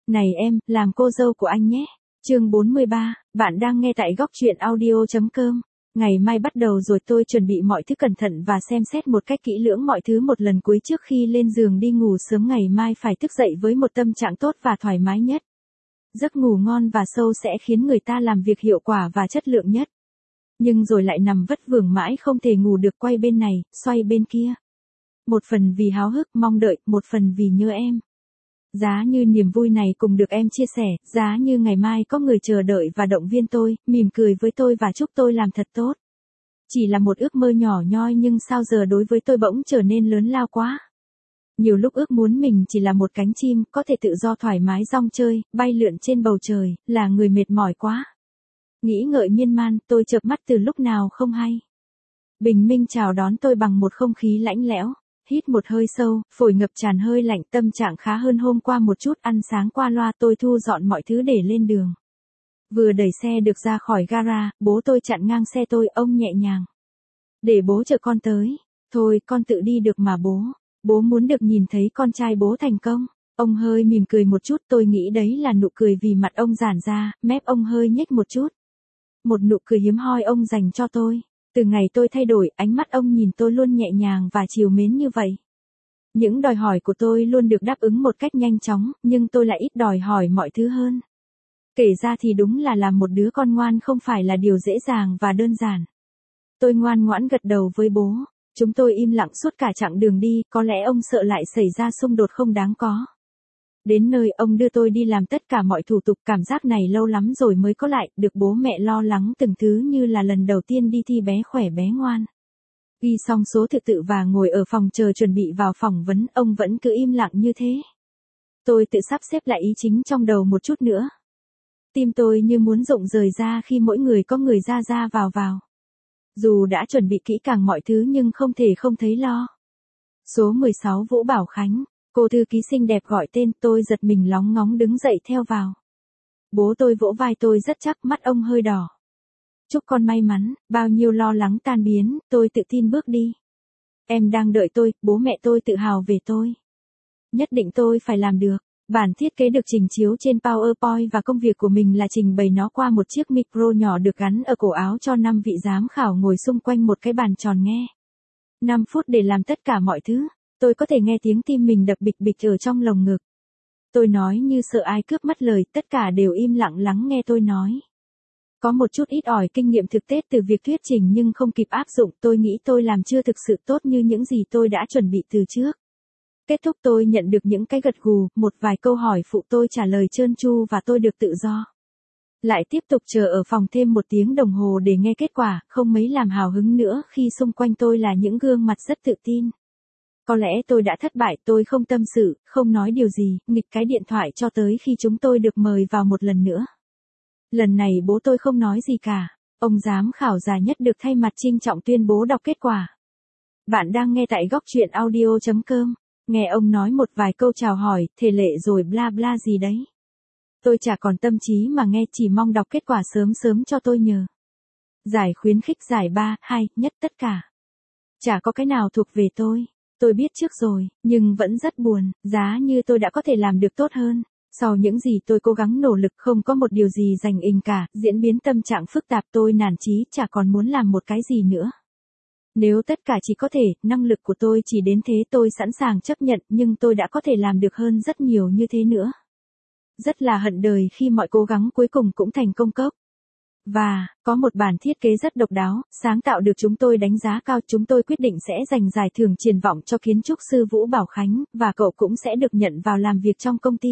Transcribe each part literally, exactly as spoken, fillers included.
Này em, làm cô dâu của anh nhé. Chương bốn mươi ba, bạn đang nghe tại góc truyện audio chấm com. Ngày mai bắt đầu rồi, tôi chuẩn bị mọi thứ cẩn thận và xem xét một cách kỹ lưỡng mọi thứ một lần cuối trước khi lên giường đi ngủ sớm. Ngày mai phải thức dậy với một tâm trạng tốt và thoải mái nhất. Giấc ngủ ngon và sâu sẽ khiến người ta làm việc hiệu quả và chất lượng nhất. Nhưng rồi lại nằm vất vưởng mãi không thể ngủ được, quay bên này, xoay bên kia. Một phần vì háo hức mong đợi, một phần vì nhớ em. Giá như niềm vui này cùng được em chia sẻ, giá như ngày mai có người chờ đợi và động viên tôi, mỉm cười với tôi và chúc tôi làm thật tốt. Chỉ là một ước mơ nhỏ nhoi nhưng sao giờ đối với tôi bỗng trở nên lớn lao quá. Nhiều lúc ước muốn mình chỉ là một cánh chim, có thể tự do thoải mái rong chơi, bay lượn trên bầu trời, là người mệt mỏi quá. Nghĩ ngợi miên man, tôi chợp mắt từ lúc nào không hay. Bình minh chào đón tôi bằng một không khí lạnh lẽo. Hít một hơi sâu, phổi ngập tràn hơi lạnh, tâm trạng khá hơn hôm qua một chút. Ăn sáng qua loa, tôi thu dọn mọi thứ để lên đường. Vừa đẩy xe được ra khỏi gara, bố tôi chặn ngang xe tôi, ông nhẹ nhàng. Để bố chở con tới. Thôi, con tự đi được mà bố. Bố muốn được nhìn thấy con trai bố thành công. Ông hơi mỉm cười một chút, tôi nghĩ đấy là nụ cười vì mặt ông giãn ra, mép ông hơi nhếch một chút. Một nụ cười hiếm hoi ông dành cho tôi. Từ ngày tôi thay đổi, ánh mắt ông nhìn tôi luôn nhẹ nhàng và trìu mến như vậy. Những đòi hỏi của tôi luôn được đáp ứng một cách nhanh chóng, nhưng tôi lại ít đòi hỏi mọi thứ hơn. Kể ra thì đúng là làm một đứa con ngoan không phải là điều dễ dàng và đơn giản. Tôi ngoan ngoãn gật đầu với bố. Chúng tôi im lặng suốt cả chặng đường đi, có lẽ ông sợ lại xảy ra xung đột không đáng có. Đến nơi, ông đưa tôi đi làm tất cả mọi thủ tục, cảm giác này lâu lắm rồi mới có lại, được bố mẹ lo lắng từng thứ như là lần đầu tiên đi thi bé khỏe bé ngoan. Ghi xong số thứ tự và ngồi ở phòng chờ chuẩn bị vào phỏng vấn, ông vẫn cứ im lặng như thế. Tôi tự sắp xếp lại ý chính trong đầu một chút nữa. Tim tôi như muốn rụng rời ra khi mỗi người có người ra ra vào vào. Dù đã chuẩn bị kỹ càng mọi thứ nhưng không thể không thấy lo. Số mười sáu Vũ Bảo Khánh. Cô thư ký xinh đẹp gọi tên, tôi giật mình lóng ngóng đứng dậy theo vào. Bố tôi vỗ vai tôi rất chắc, mắt ông hơi đỏ. Chúc con may mắn, bao nhiêu lo lắng tan biến, tôi tự tin bước đi. Em đang đợi tôi, bố mẹ tôi tự hào về tôi. Nhất định tôi phải làm được. Bản thiết kế được trình chiếu trên PowerPoint và công việc của mình là trình bày nó qua một chiếc micro nhỏ được gắn ở cổ áo cho năm vị giám khảo ngồi xung quanh một cái bàn tròn nghe. năm phút để làm tất cả mọi thứ. Tôi có thể nghe tiếng tim mình đập bịch bịch ở trong lồng ngực. Tôi nói như sợ ai cướp mất lời, tất cả đều im lặng lắng nghe tôi nói. Có một chút ít ỏi kinh nghiệm thực tế từ việc thuyết trình nhưng không kịp áp dụng, tôi nghĩ tôi làm chưa thực sự tốt như những gì tôi đã chuẩn bị từ trước. Kết thúc tôi nhận được những cái gật gù, một vài câu hỏi phụ tôi trả lời trơn tru và tôi được tự do. Lại tiếp tục chờ ở phòng thêm một tiếng đồng hồ để nghe kết quả, không mấy làm hào hứng nữa khi xung quanh tôi là những gương mặt rất tự tin. Có lẽ tôi đã thất bại, tôi không tâm sự, không nói điều gì, nghịch cái điện thoại cho tới khi chúng tôi được mời vào một lần nữa. Lần này bố tôi không nói gì cả, ông giám khảo già nhất được thay mặt trinh trọng tuyên bố đọc kết quả. Bạn đang nghe tại góc truyện audio chấm com, nghe ông nói một vài câu chào hỏi, thể lệ rồi bla bla gì đấy. Tôi chả còn tâm trí mà nghe, chỉ mong đọc kết quả sớm sớm cho tôi nhờ. Giải khuyến khích, giải ba, hai, nhất tất cả. Chả có cái nào thuộc về tôi. Tôi biết trước rồi, nhưng vẫn rất buồn, giá như tôi đã có thể làm được tốt hơn. Sau những gì tôi cố gắng nỗ lực không có một điều gì giành ình cả, diễn biến tâm trạng phức tạp tôi nản chí chả còn muốn làm một cái gì nữa. Nếu tất cả chỉ có thể, năng lực của tôi chỉ đến thế tôi sẵn sàng chấp nhận nhưng tôi đã có thể làm được hơn rất nhiều như thế nữa. Rất là hận đời khi mọi cố gắng cuối cùng cũng thành công cốc. Và, có một bản thiết kế rất độc đáo, sáng tạo được chúng tôi đánh giá cao. Chúng tôi quyết định sẽ dành giải thưởng triển vọng cho kiến trúc sư Vũ Bảo Khánh, và cậu cũng sẽ được nhận vào làm việc trong công ty.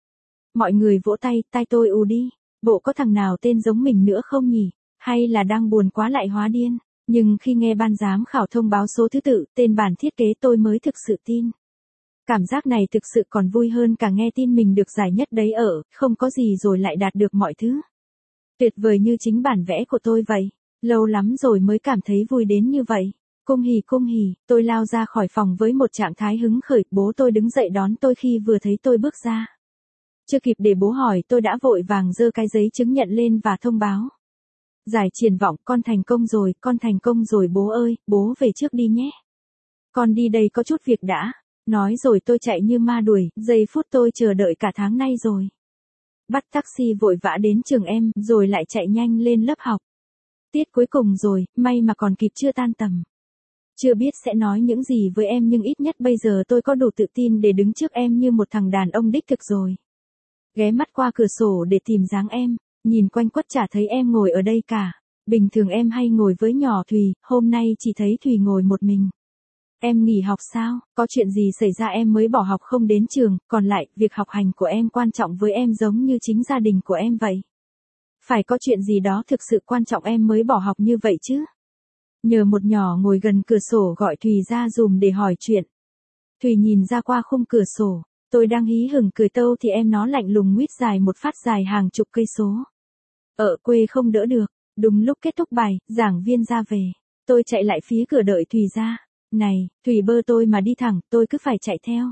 Mọi người vỗ tay, tay tôi ù đi. Bộ có thằng nào tên giống mình nữa không nhỉ? Hay là đang buồn quá lại hóa điên? Nhưng khi nghe ban giám khảo thông báo số thứ tự, tên bản thiết kế tôi mới thực sự tin. Cảm giác này thực sự còn vui hơn cả nghe tin mình được giải nhất đấy ở, không có gì rồi lại đạt được mọi thứ. Tuyệt vời như chính bản vẽ của tôi vậy. Lâu lắm rồi mới cảm thấy vui đến như vậy. Cung hỉ cung hỉ, tôi lao ra khỏi phòng với một trạng thái hứng khởi. Bố tôi đứng dậy đón tôi khi vừa thấy tôi bước ra. Chưa kịp để bố hỏi tôi đã vội vàng giơ cái giấy chứng nhận lên và thông báo. Giải triển vọng, con thành công rồi, con thành công rồi bố ơi, bố về trước đi nhé. Con đi đây có chút việc đã. Nói rồi tôi chạy như ma đuổi, giây phút tôi chờ đợi cả tháng nay rồi. Bắt taxi vội vã đến trường em, rồi lại chạy nhanh lên lớp học. Tiết cuối cùng rồi, may mà còn kịp chưa tan tầm. Chưa biết sẽ nói những gì với em nhưng ít nhất bây giờ tôi có đủ tự tin để đứng trước em như một thằng đàn ông đích thực rồi. Ghé mắt qua cửa sổ để tìm dáng em, nhìn quanh quất chả thấy em ngồi ở đây cả. Bình thường em hay ngồi với nhỏ Thùy, hôm nay chỉ thấy Thùy ngồi một mình. Em nghỉ học sao? Có chuyện gì xảy ra em mới bỏ học không đến trường, còn lại, việc học hành của em quan trọng với em giống như chính gia đình của em vậy. Phải có chuyện gì đó thực sự quan trọng em mới bỏ học như vậy chứ. Nhờ một nhỏ ngồi gần cửa sổ gọi Thùy ra dùm để hỏi chuyện. Thùy nhìn ra qua khung cửa sổ, tôi đang hí hửng cười tâu thì em nó lạnh lùng nguyết dài một phát dài hàng chục cây số. Ở quê không đỡ được, đúng lúc kết thúc bài, giảng viên ra về. Tôi chạy lại phía cửa đợi Thùy ra. Này, Thùy bơ tôi mà đi thẳng, tôi cứ phải chạy theo.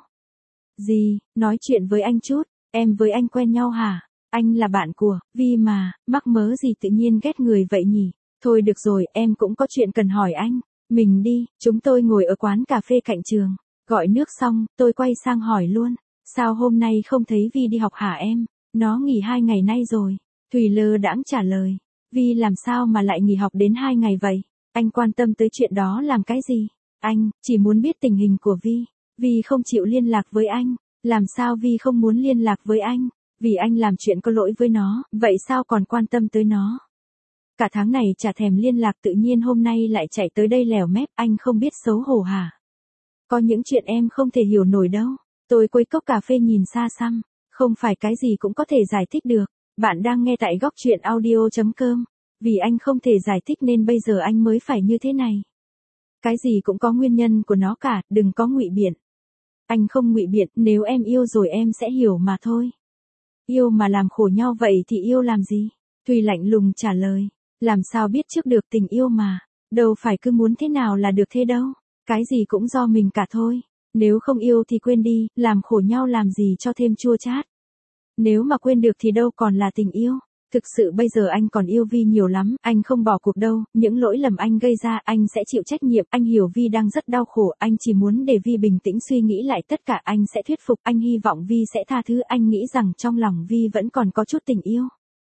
Gì, nói chuyện với anh chút, em với anh quen nhau hả? Anh là bạn của Vi mà, mắc mớ gì tự nhiên ghét người vậy nhỉ? Thôi được rồi, em cũng có chuyện cần hỏi anh. Mình đi, chúng tôi ngồi ở quán cà phê cạnh trường. Gọi nước xong, tôi quay sang hỏi luôn. Sao hôm nay không thấy Vi đi học hả em? Nó nghỉ hai ngày nay rồi. Thùy lơ đãng trả lời. Vi làm sao mà lại nghỉ học đến hai ngày vậy? Anh quan tâm tới chuyện đó làm cái gì? Anh, chỉ muốn biết tình hình của Vi. Vi không chịu liên lạc với anh. Làm sao Vi không muốn liên lạc với anh? Vì anh làm chuyện có lỗi với nó, vậy sao còn quan tâm tới nó? Cả tháng này chả thèm liên lạc tự nhiên hôm nay lại chạy tới đây lèo mép, anh không biết xấu hổ hả? Có những chuyện em không thể hiểu nổi đâu. Tôi quấy cốc cà phê nhìn xa xăm, không phải cái gì cũng có thể giải thích được. Bạn đang nghe tại góc truyện audio chấm com. Vì anh không thể giải thích nên bây giờ anh mới phải như thế này. Cái gì cũng có nguyên nhân của nó cả, đừng có ngụy biện. Anh không ngụy biện, nếu em yêu rồi em sẽ hiểu mà thôi. Yêu mà làm khổ nhau vậy thì yêu làm gì? Thùy lạnh lùng trả lời. Làm sao biết trước được tình yêu mà. Đâu phải cứ muốn thế nào là được thế đâu. Cái gì cũng do mình cả thôi. Nếu không yêu thì quên đi, làm khổ nhau làm gì cho thêm chua chát. Nếu mà quên được thì đâu còn là tình yêu. Thực sự bây giờ anh còn yêu Vi nhiều lắm, anh không bỏ cuộc đâu, những lỗi lầm anh gây ra anh sẽ chịu trách nhiệm, anh hiểu Vi đang rất đau khổ, anh chỉ muốn để Vi bình tĩnh suy nghĩ lại tất cả, anh sẽ thuyết phục, anh hy vọng Vi sẽ tha thứ, anh nghĩ rằng trong lòng Vi vẫn còn có chút tình yêu.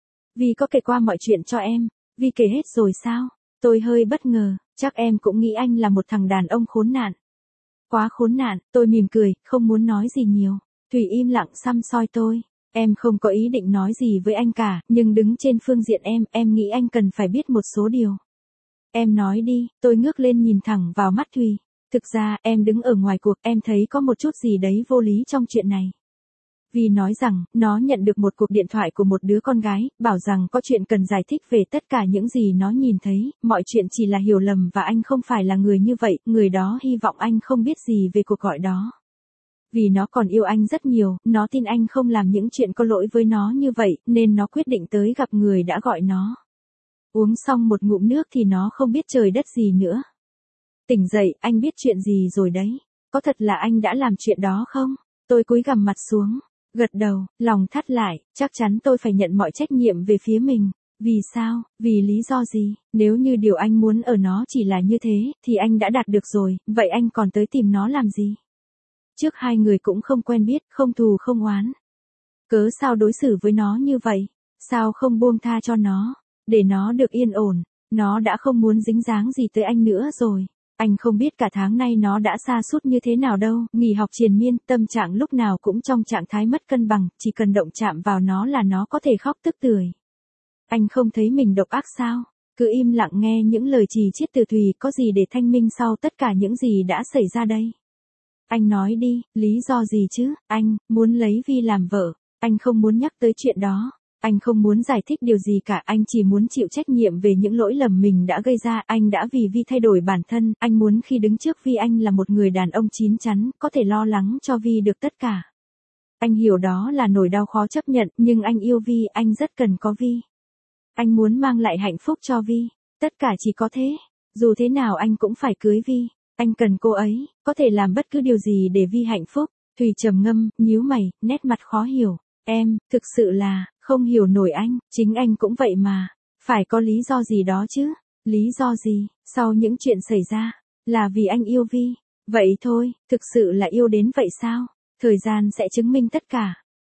Vi có kể qua mọi chuyện cho em, Vi kể hết rồi sao? Tôi hơi bất ngờ, chắc em cũng nghĩ anh là một thằng đàn ông khốn nạn. Quá khốn nạn, tôi mỉm cười, không muốn nói gì nhiều. Thùy im lặng săm soi tôi. Em không có ý định nói gì với anh cả, nhưng đứng trên phương diện em, em nghĩ anh cần phải biết một số điều. Em nói đi, tôi ngước lên nhìn thẳng vào mắt Thùy. Thực ra, em đứng ở ngoài cuộc, em thấy có một chút gì đấy vô lý trong chuyện này. Vi nói rằng, nó nhận được một cuộc điện thoại của một đứa con gái, bảo rằng có chuyện cần giải thích về tất cả những gì nó nhìn thấy, mọi chuyện chỉ là hiểu lầm và anh không phải là người như vậy, người đó hy vọng anh không biết gì về cuộc gọi đó. Vì nó còn yêu anh rất nhiều, nó tin anh không làm những chuyện có lỗi với nó như vậy, nên nó quyết định tới gặp người đã gọi nó. Uống xong một ngụm nước thì nó không biết trời đất gì nữa. Tỉnh dậy, anh biết chuyện gì rồi đấy. Có thật là anh đã làm chuyện đó không? Tôi cúi gằm mặt xuống, gật đầu, lòng thắt lại, chắc chắn tôi phải nhận mọi trách nhiệm về phía mình. Vì sao? Vì lý do gì? Nếu như điều anh muốn ở nó chỉ là như thế, thì anh đã đạt được rồi, vậy anh còn tới tìm nó làm gì? Trước hai người cũng không quen biết, không thù không oán. Cớ sao đối xử với nó như vậy? Sao không buông tha cho nó, để nó được yên ổn? Nó đã không muốn dính dáng gì tới anh nữa rồi. Anh không biết cả tháng nay nó đã sa sút như thế nào đâu, nghỉ học triền miên, tâm trạng lúc nào cũng trong trạng thái mất cân bằng, chỉ cần động chạm vào nó là nó có thể khóc tức tưởi. Anh không thấy mình độc ác sao? Cứ im lặng nghe những lời chì chiết từ Thùy, có gì để thanh minh sau tất cả những gì đã xảy ra đây? Anh nói đi, lý do gì chứ? Anh muốn lấy Vi làm vợ. Anh không muốn nhắc tới chuyện đó. Anh không muốn giải thích điều gì cả, anh chỉ muốn chịu trách nhiệm về những lỗi lầm mình đã gây ra, anh đã vì Vi thay đổi bản thân, anh muốn khi đứng trước Vi anh là một người đàn ông chín chắn, có thể lo lắng cho Vi được tất cả. Anh hiểu đó là nỗi đau khó chấp nhận, nhưng anh yêu Vi, anh rất cần có Vi. Anh muốn mang lại hạnh phúc cho Vi, tất cả chỉ có thế, dù thế nào anh cũng phải cưới Vi. Anh cần cô ấy, có thể làm bất cứ điều gì để Vi hạnh phúc. Thùy trầm ngâm, nhíu mày, nét mặt khó hiểu. Em, thực sự là, không hiểu nổi anh, chính anh cũng vậy mà. Phải có lý do gì đó chứ. Lý do gì, sau những chuyện xảy ra, là vì anh yêu Vi. Vậy thôi, thực sự là yêu đến vậy sao? Thời gian sẽ chứng minh tất cả.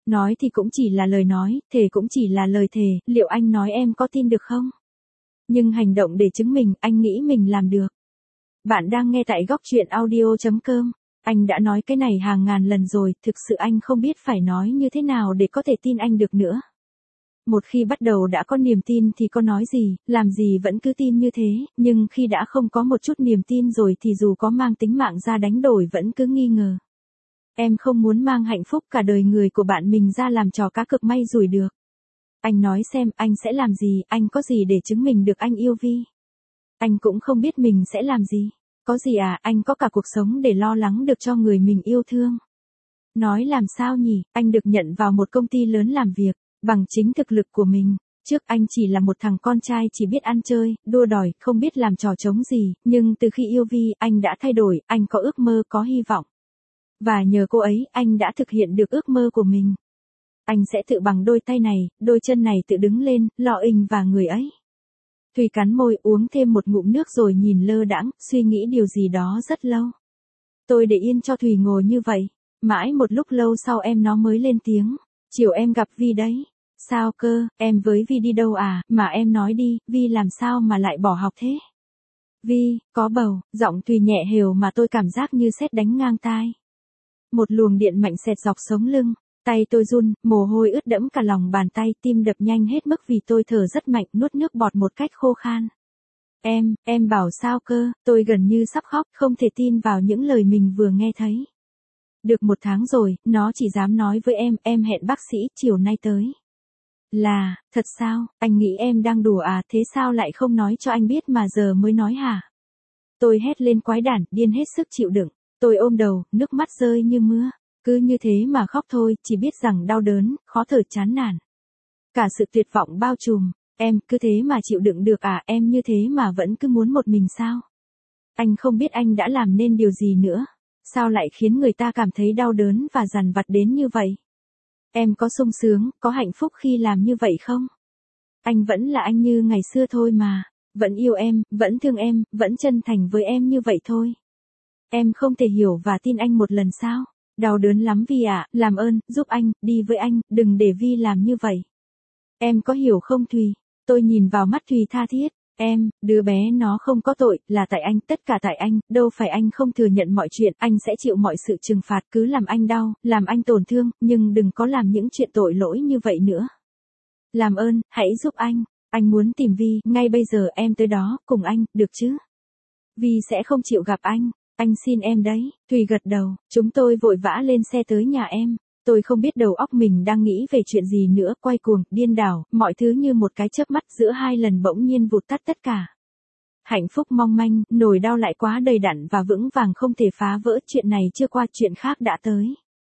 Nói thì cũng chỉ là lời nói, thề cũng chỉ là lời thề, liệu anh nói em có tin được không? Nhưng hành động để chứng minh, anh nghĩ mình làm được. Bạn đang nghe tại góc chuyện audio chấm com. Anh đã nói cái này hàng ngàn lần rồi, thực sự anh không biết phải nói như thế nào để có thể tin anh được nữa. Một khi bắt đầu đã có niềm tin thì có nói gì, làm gì vẫn cứ tin như thế, nhưng khi đã không có một chút niềm tin rồi thì dù có mang tính mạng ra đánh đổi vẫn cứ nghi ngờ. Em không muốn mang hạnh phúc cả đời người của bạn mình ra làm trò cá cược may rủi được. Anh nói xem anh sẽ làm gì, anh có gì để chứng minh được anh yêu Vi. Anh cũng không biết mình sẽ làm gì. Có gì à, anh có cả cuộc sống để lo lắng được cho người mình yêu thương. Nói làm sao nhỉ, anh được nhận vào một công ty lớn làm việc, bằng chính thực lực của mình. Trước anh chỉ là một thằng con trai chỉ biết ăn chơi, đua đòi, không biết làm trò trống gì, nhưng từ khi yêu Vi, anh đã thay đổi, anh có ước mơ, có hy vọng. Và nhờ cô ấy, anh đã thực hiện được ước mơ của mình. Anh sẽ tự bằng đôi tay này, đôi chân này tự đứng lên, lo ình và người ấy. Thùy cắn môi uống thêm một ngụm nước rồi nhìn lơ đãng, suy nghĩ điều gì đó rất lâu. Tôi để yên cho Thùy ngồi như vậy. Mãi một lúc lâu sau em nó mới lên tiếng. Chiều em gặp Vi đấy. Sao cơ, em với Vi đi đâu à, mà em nói đi, Vi làm sao mà lại bỏ học thế? Vi, có bầu, giọng Thùy nhẹ hều mà tôi cảm giác như sét đánh ngang tai. Một luồng điện mạnh xẹt dọc sống lưng. Tay tôi run, mồ hôi ướt đẫm cả lòng bàn tay, tim đập nhanh hết mức vì tôi thở rất mạnh, nuốt nước bọt một cách khô khan. Em, em bảo sao cơ, tôi gần như sắp khóc, không thể tin vào những lời mình vừa nghe thấy. Được một tháng rồi, nó chỉ dám nói với em, em hẹn bác sĩ, chiều nay tới. Là, thật sao, anh nghĩ em đang đùa à, thế sao lại không nói cho anh biết mà giờ mới nói hả? Tôi hét lên quái đản, điên hết sức chịu đựng, tôi ôm đầu, nước mắt rơi như mưa. Cứ như thế mà khóc thôi, chỉ biết rằng đau đớn, khó thở chán nản. Cả sự tuyệt vọng bao trùm, em cứ thế mà chịu đựng được à, em như thế mà vẫn cứ muốn một mình sao? Anh không biết anh đã làm nên điều gì nữa. Sao lại khiến người ta cảm thấy đau đớn và dằn vặt đến như vậy? Em có sung sướng, có hạnh phúc khi làm như vậy không? Anh vẫn là anh như ngày xưa thôi mà, vẫn yêu em, vẫn thương em, vẫn chân thành với em như vậy thôi. Em không thể hiểu và tin anh một lần sao? Đau đớn lắm Vi ạ, làm ơn, giúp anh, đi với anh, đừng để Vi làm như vậy. Em có hiểu không Thùy? Tôi nhìn vào mắt Thùy tha thiết. Em, đứa bé nó không có tội, là tại anh, tất cả tại anh, đâu phải anh không thừa nhận mọi chuyện, anh sẽ chịu mọi sự trừng phạt, cứ làm anh đau, làm anh tổn thương, nhưng đừng có làm những chuyện tội lỗi như vậy nữa. Làm ơn, hãy giúp anh, anh muốn tìm Vi, ngay bây giờ em tới đó, cùng anh, được chứ? Vi sẽ không chịu gặp anh. Anh xin em đấy, Thùy gật đầu, chúng tôi vội vã lên xe tới nhà em. Tôi không biết đầu óc mình đang nghĩ về chuyện gì nữa, quay cuồng, điên đảo, mọi thứ như một cái chớp mắt giữa hai lần bỗng nhiên vụt tắt tất cả. Hạnh phúc mong manh, nỗi đau lại quá đầy đặn và vững vàng không thể phá vỡ, chuyện này chưa qua, chuyện khác đã tới.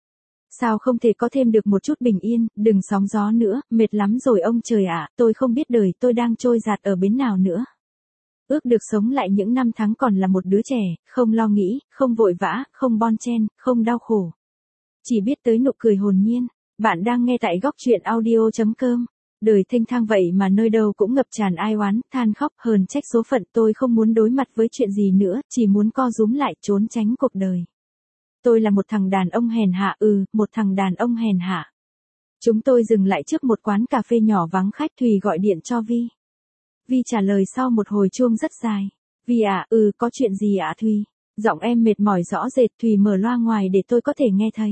Sao không thể có thêm được một chút bình yên, đừng sóng gió nữa, mệt lắm rồi ông trời ạ, tôi không biết đời tôi đang trôi dạt ở bến nào nữa. Ước được sống lại những năm tháng còn là một đứa trẻ, không lo nghĩ, không vội vã, không bon chen, không đau khổ. Chỉ biết tới nụ cười hồn nhiên. Bạn đang nghe tại góc chuyện audio chấm com. Đời thênh thang vậy mà nơi đâu cũng ngập tràn ai oán, than khóc, hờn trách số phận. Tôi không muốn đối mặt với chuyện gì nữa, chỉ muốn co rúm lại, trốn tránh cuộc đời. Tôi là một thằng đàn ông hèn hạ, ừ, một thằng đàn ông hèn hạ. Chúng tôi dừng lại trước một quán cà phê nhỏ vắng khách, Thùy gọi điện cho Vi. Vi trả lời sau một hồi chuông rất dài. Vi à, ừ, có chuyện gì ạ Thùy? Giọng em mệt mỏi rõ rệt, Thùy mở loa ngoài để tôi có thể nghe thấy.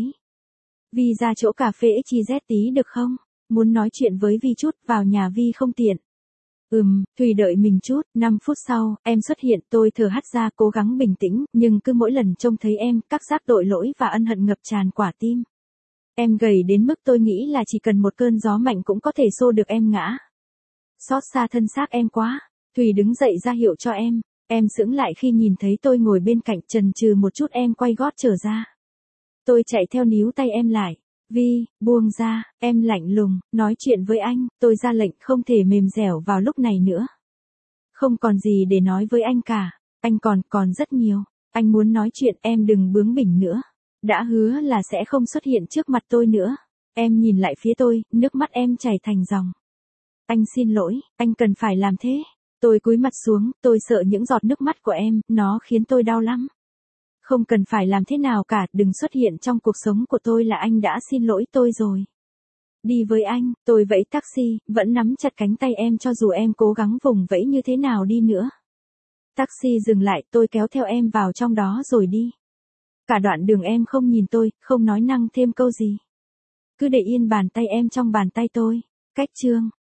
Vi ra chỗ cà phê ích zét tí được không? Muốn nói chuyện với Vi chút, vào nhà Vi không tiện. Ừm, Thùy đợi mình chút, năm phút sau, em xuất hiện, tôi thở hắt ra cố gắng bình tĩnh, nhưng cứ mỗi lần trông thấy em, các giác tội lỗi và ân hận ngập tràn quả tim. Em gầy đến mức tôi nghĩ là chỉ cần một cơn gió mạnh cũng có thể xô được em ngã. Xót xa thân xác em quá. Thùy đứng dậy ra hiệu cho em. Em sững lại khi nhìn thấy tôi ngồi bên cạnh, chần chừ một chút em quay gót trở ra. Tôi chạy theo níu tay em lại. Vi, buông ra, em lạnh lùng, nói chuyện với anh, tôi ra lệnh không thể mềm dẻo vào lúc này nữa. Không còn gì để nói với anh cả, anh còn, còn rất nhiều. Anh muốn nói chuyện, em đừng bướng bỉnh nữa. Đã hứa là sẽ không xuất hiện trước mặt tôi nữa. Em nhìn lại phía tôi, nước mắt em chảy thành dòng. Anh xin lỗi, anh cần phải làm thế. Tôi cúi mặt xuống, tôi sợ những giọt nước mắt của em, nó khiến tôi đau lắm. Không cần phải làm thế nào cả, đừng xuất hiện trong cuộc sống của tôi là anh đã xin lỗi tôi rồi. Đi với anh, tôi vẫy taxi, vẫn nắm chặt cánh tay em cho dù em cố gắng vùng vẫy như thế nào đi nữa. Taxi dừng lại, tôi kéo theo em vào trong đó rồi đi. Cả đoạn đường em không nhìn tôi, không nói năng thêm câu gì. Cứ để yên bàn tay em trong bàn tay tôi. Cách chương